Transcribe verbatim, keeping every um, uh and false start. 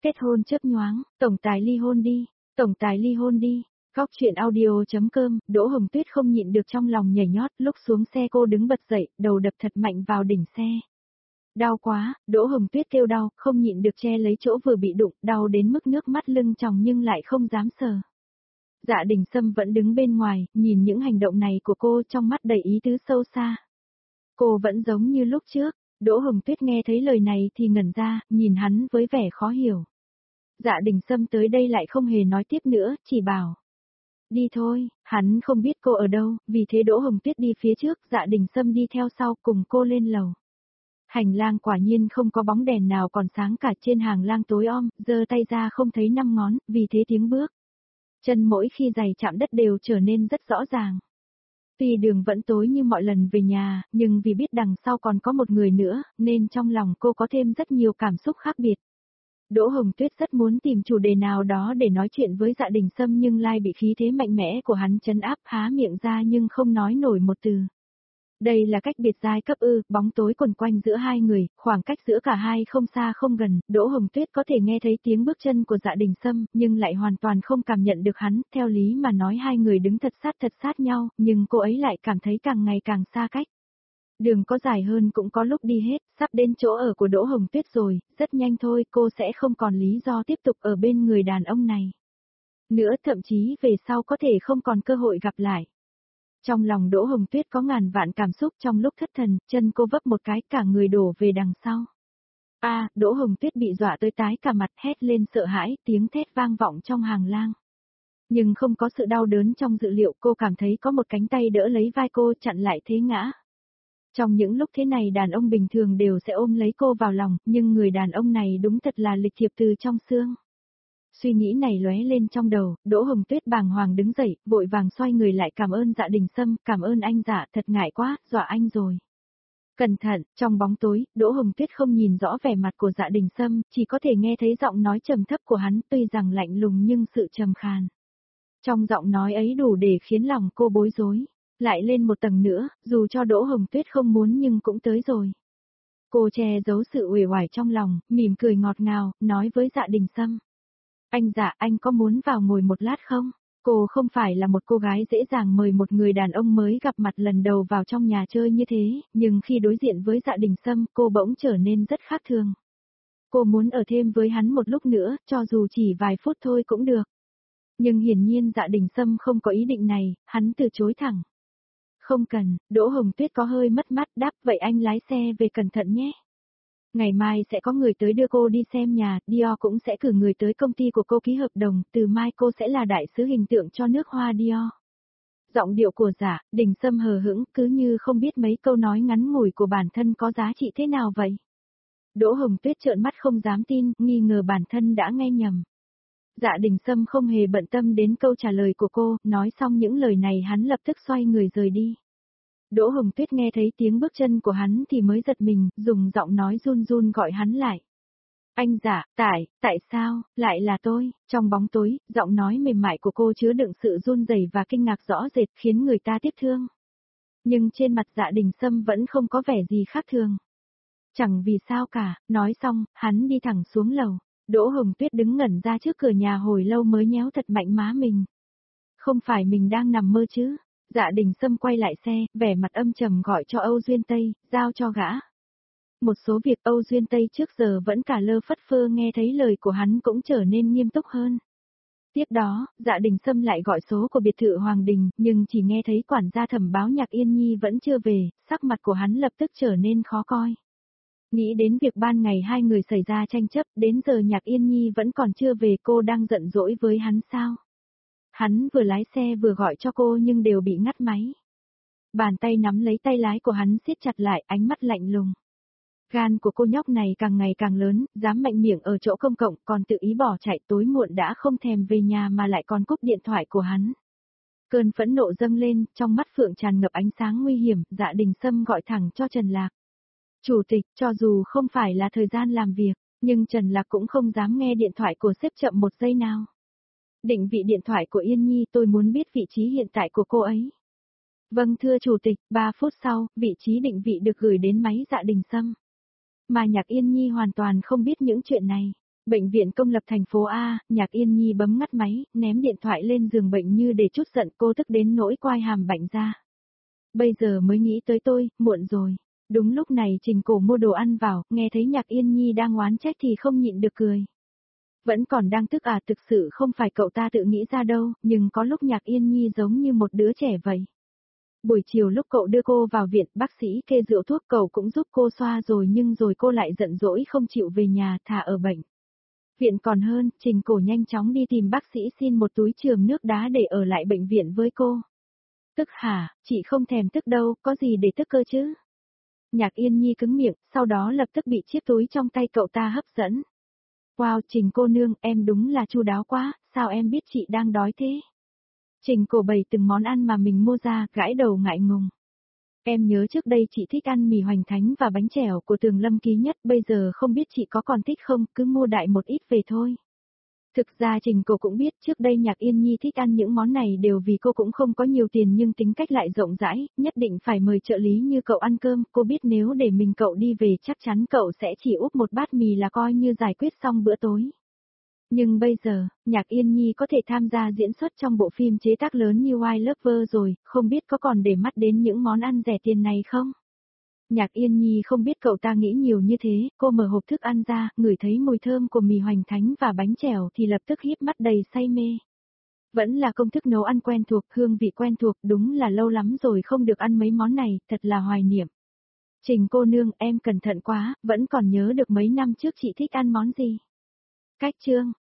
Kết hôn chớp nhoáng, tổng tài ly hôn đi, tổng tài ly hôn đi. Góc chuyện audio.com, Đỗ Hồng Tuyết không nhịn được trong lòng nhảy nhót, lúc xuống xe cô đứng bật dậy, đầu đập thật mạnh vào đỉnh xe. Đau quá, Đỗ Hồng Tuyết kêu đau, không nhịn được che lấy chỗ vừa bị đụng, đau đến mức nước mắt lưng tròng nhưng lại không dám sờ. Dạ Đình Sâm vẫn đứng bên ngoài, nhìn những hành động này của cô trong mắt đầy ý tứ sâu xa. Cô vẫn giống như lúc trước. Đỗ Hồng Tuyết nghe thấy lời này thì ngẩn ra, nhìn hắn với vẻ khó hiểu. Dạ Đình Sâm tới đây lại không hề nói tiếp nữa, chỉ bảo. Đi thôi, hắn không biết cô ở đâu, vì thế Đỗ Hồng Tuyết đi phía trước, Dạ Đình Sâm đi theo sau cùng cô lên lầu. Hành lang quả nhiên không có bóng đèn nào còn sáng cả, trên hàng lang tối om, giơ tay ra không thấy năm ngón, vì thế tiếng bước. Chân mỗi khi giày chạm đất đều trở nên rất rõ ràng. Tuy đường vẫn tối như mọi lần về nhà, nhưng vì biết đằng sau còn có một người nữa, nên trong lòng cô có thêm rất nhiều cảm xúc khác biệt. Đỗ Hồng Tuyết rất muốn tìm chủ đề nào đó để nói chuyện với Dạ Đình Sâm nhưng lai bị khí thế mạnh mẽ của hắn trấn áp, há miệng ra nhưng không nói nổi một từ. Đây là cách biệt giai cấp ư, bóng tối quần quanh giữa hai người, khoảng cách giữa cả hai không xa không gần, Đỗ Hồng Tuyết có thể nghe thấy tiếng bước chân của Dạ Đình Sâm, nhưng lại hoàn toàn không cảm nhận được hắn, theo lý mà nói hai người đứng thật sát thật sát nhau, nhưng cô ấy lại cảm thấy càng ngày càng xa cách. Đường có dài hơn cũng có lúc đi hết, sắp đến chỗ ở của Đỗ Hồng Tuyết rồi, rất nhanh thôi cô sẽ không còn lý do tiếp tục ở bên người đàn ông này. Nữa thậm chí về sau có thể không còn cơ hội gặp lại. Trong lòng Đỗ Hồng Tuyết có ngàn vạn cảm xúc trong lúc thất thần, chân cô vấp một cái cả người đổ về đằng sau. A, à, Đỗ Hồng Tuyết bị dọa tới tái cả mặt, hét lên sợ hãi, tiếng thét vang vọng trong hàng lang. Nhưng không có sự đau đớn trong dự liệu, cô cảm thấy có một cánh tay đỡ lấy vai cô chặn lại thế ngã. Trong những lúc thế này đàn ông bình thường đều sẽ ôm lấy cô vào lòng, nhưng người đàn ông này đúng thật là lịch thiệp từ trong xương. Suy nghĩ này lóe lên trong đầu, Đỗ Hồng Tuyết bàng hoàng đứng dậy, vội vàng xoay người lại cảm ơn Dạ Đình Sâm, cảm ơn anh Dạ, thật ngại quá, dọa anh rồi. Cẩn thận, trong bóng tối, Đỗ Hồng Tuyết không nhìn rõ vẻ mặt của Dạ Đình Sâm, chỉ có thể nghe thấy giọng nói trầm thấp của hắn, tuy rằng lạnh lùng nhưng sự trầm khàn. Trong giọng nói ấy đủ để khiến lòng cô bối rối. Lại lên một tầng nữa, dù cho Đỗ Hồng Tuyết không muốn nhưng cũng tới rồi. Cô che giấu sự uể oải trong lòng, mỉm cười ngọt ngào, nói với Dạ Đình Sâm. Anh Dạ, anh có muốn vào ngồi một lát không? Cô không phải là một cô gái dễ dàng mời một người đàn ông mới gặp mặt lần đầu vào trong nhà chơi như thế, nhưng khi đối diện với Dạ Đình Sâm, cô bỗng trở nên rất khác thường. Cô muốn ở thêm với hắn một lúc nữa, cho dù chỉ vài phút thôi cũng được. Nhưng hiển nhiên Dạ Đình Sâm không có ý định này, hắn từ chối thẳng. Không cần, Đỗ Hồng Tuyết có hơi mất mát đáp, vậy anh lái xe về cẩn thận nhé. Ngày mai sẽ có người tới đưa cô đi xem nhà, Dior cũng sẽ cử người tới công ty của cô ký hợp đồng, từ mai cô sẽ là đại sứ hình tượng cho nước hoa Dior. Giọng điệu của Dạ Đình Sâm hờ hững, cứ như không biết mấy câu nói ngắn ngủi của bản thân có giá trị thế nào vậy. Đỗ Hồng Tuyết trợn mắt không dám tin, nghi ngờ bản thân đã nghe nhầm. Dạ Đình Sâm không hề bận tâm đến câu trả lời của cô, nói xong những lời này hắn lập tức xoay người rời đi. Đỗ Hồng Tuyết nghe thấy tiếng bước chân của hắn thì mới giật mình, dùng giọng nói run run gọi hắn lại. Anh Dạ, tại, tại sao, lại là tôi? Trong bóng tối, giọng nói mềm mại của cô chứa đựng sự run rẩy và kinh ngạc rõ rệt khiến người ta tiếc thương. Nhưng trên mặt Dạ Đình Sâm vẫn không có vẻ gì khác thường. Chẳng vì sao cả, nói xong, hắn đi thẳng xuống lầu. Đỗ Hồng Tuyết đứng ngẩn ra trước cửa nhà hồi lâu mới nhéo thật mạnh má mình. Không phải mình đang nằm mơ chứ? Dạ Đình Sâm quay lại xe, vẻ mặt âm trầm gọi cho Âu Duyên Tây, giao cho gã. Một số việc Âu Duyên Tây trước giờ vẫn cả lơ phất phơ nghe thấy lời của hắn cũng trở nên nghiêm túc hơn. Tiếp đó, Dạ Đình Sâm lại gọi số của biệt thự Hoàng Đình, nhưng chỉ nghe thấy quản gia Thẩm báo Nhạc Yên Nhi vẫn chưa về, sắc mặt của hắn lập tức trở nên khó coi. Nghĩ đến việc ban ngày hai người xảy ra tranh chấp, đến giờ Nhạc Yên Nhi vẫn còn chưa về, cô đang giận dỗi với hắn sao? Hắn vừa lái xe vừa gọi cho cô nhưng đều bị ngắt máy. Bàn tay nắm lấy tay lái của hắn siết chặt lại, ánh mắt lạnh lùng. Gan của cô nhóc này càng ngày càng lớn, dám mạnh miệng ở chỗ công cộng, còn tự ý bỏ chạy, tối muộn đã không thèm về nhà mà lại còn cúp điện thoại của hắn. Cơn phẫn nộ dâng lên, trong mắt Phượng tràn ngập ánh sáng nguy hiểm, Dạ Đình Sâm gọi thẳng cho Trần Lạc. Chủ tịch, cho dù không phải là thời gian làm việc, nhưng Trần Lạc cũng không dám nghe điện thoại của sếp chậm một giây nào. Định vị điện thoại của Yên Nhi, tôi muốn biết vị trí hiện tại của cô ấy. Vâng thưa chủ tịch, ba phút sau, vị trí định vị được gửi đến máy Dạ Đình Sâm. Mà Nhạc Yên Nhi hoàn toàn không biết những chuyện này. Bệnh viện công lập thành phố A, Nhạc Yên Nhi bấm ngắt máy, ném điện thoại lên giường bệnh như để trút giận, cô tức đến nỗi quai hàm bạnh ra. Bây giờ mới nghĩ tới tôi, muộn rồi. Đúng lúc này Trình Cổ mua đồ ăn vào, nghe thấy Nhạc Yên Nhi đang oán trách thì không nhịn được cười. Vẫn còn đang tức à, thực sự không phải cậu ta tự nghĩ ra đâu, nhưng có lúc Nhạc Yên Nhi giống như một đứa trẻ vậy. Buổi chiều lúc cậu đưa cô vào viện, bác sĩ kê rượu thuốc cậu cũng giúp cô xoa rồi nhưng rồi cô lại giận dỗi không chịu về nhà, thà ở bệnh viện còn hơn. Trình Cổ nhanh chóng đi tìm bác sĩ xin một túi chườm nước đá để ở lại bệnh viện với cô. Tức hả, chị không thèm tức đâu, có gì để tức cơ chứ? Nhạc Yên Nhi cứng miệng, sau đó lập tức bị chiếc túi trong tay cậu ta hấp dẫn. Wow, Trình cô nương, em đúng là chu đáo quá, sao em biết chị đang đói thế? Trình Cổ bày từng món ăn mà mình mua ra, gãi đầu ngại ngùng. Em nhớ trước đây chị thích ăn mì hoành thánh và bánh chèo của Tường Lâm Ký Nhất, bây giờ không biết chị có còn thích không, cứ mua đại một ít về thôi. Thực ra Trình Cổ cũng biết trước đây Nhạc Yên Nhi thích ăn những món này đều vì cô cũng không có nhiều tiền nhưng tính cách lại rộng rãi, nhất định phải mời trợ lý như cậu ăn cơm, cô biết nếu để mình cậu đi về chắc chắn cậu sẽ chỉ úp một bát mì là coi như giải quyết xong bữa tối. Nhưng bây giờ, Nhạc Yên Nhi có thể tham gia diễn xuất trong bộ phim chế tác lớn như Why Lover rồi, không biết có còn để mắt đến những món ăn rẻ tiền này không? Nhạc Yên Nhi không biết cậu ta nghĩ nhiều như thế, cô mở hộp thức ăn ra, ngửi thấy mùi thơm của mì hoành thánh và bánh chèo thì lập tức híp mắt đầy say mê. Vẫn là công thức nấu ăn quen thuộc, hương vị quen thuộc, đúng là lâu lắm rồi không được ăn mấy món này, thật là hoài niệm. Trình cô nương, em cẩn thận quá, vẫn còn nhớ được mấy năm trước chị thích ăn món gì? Cách chương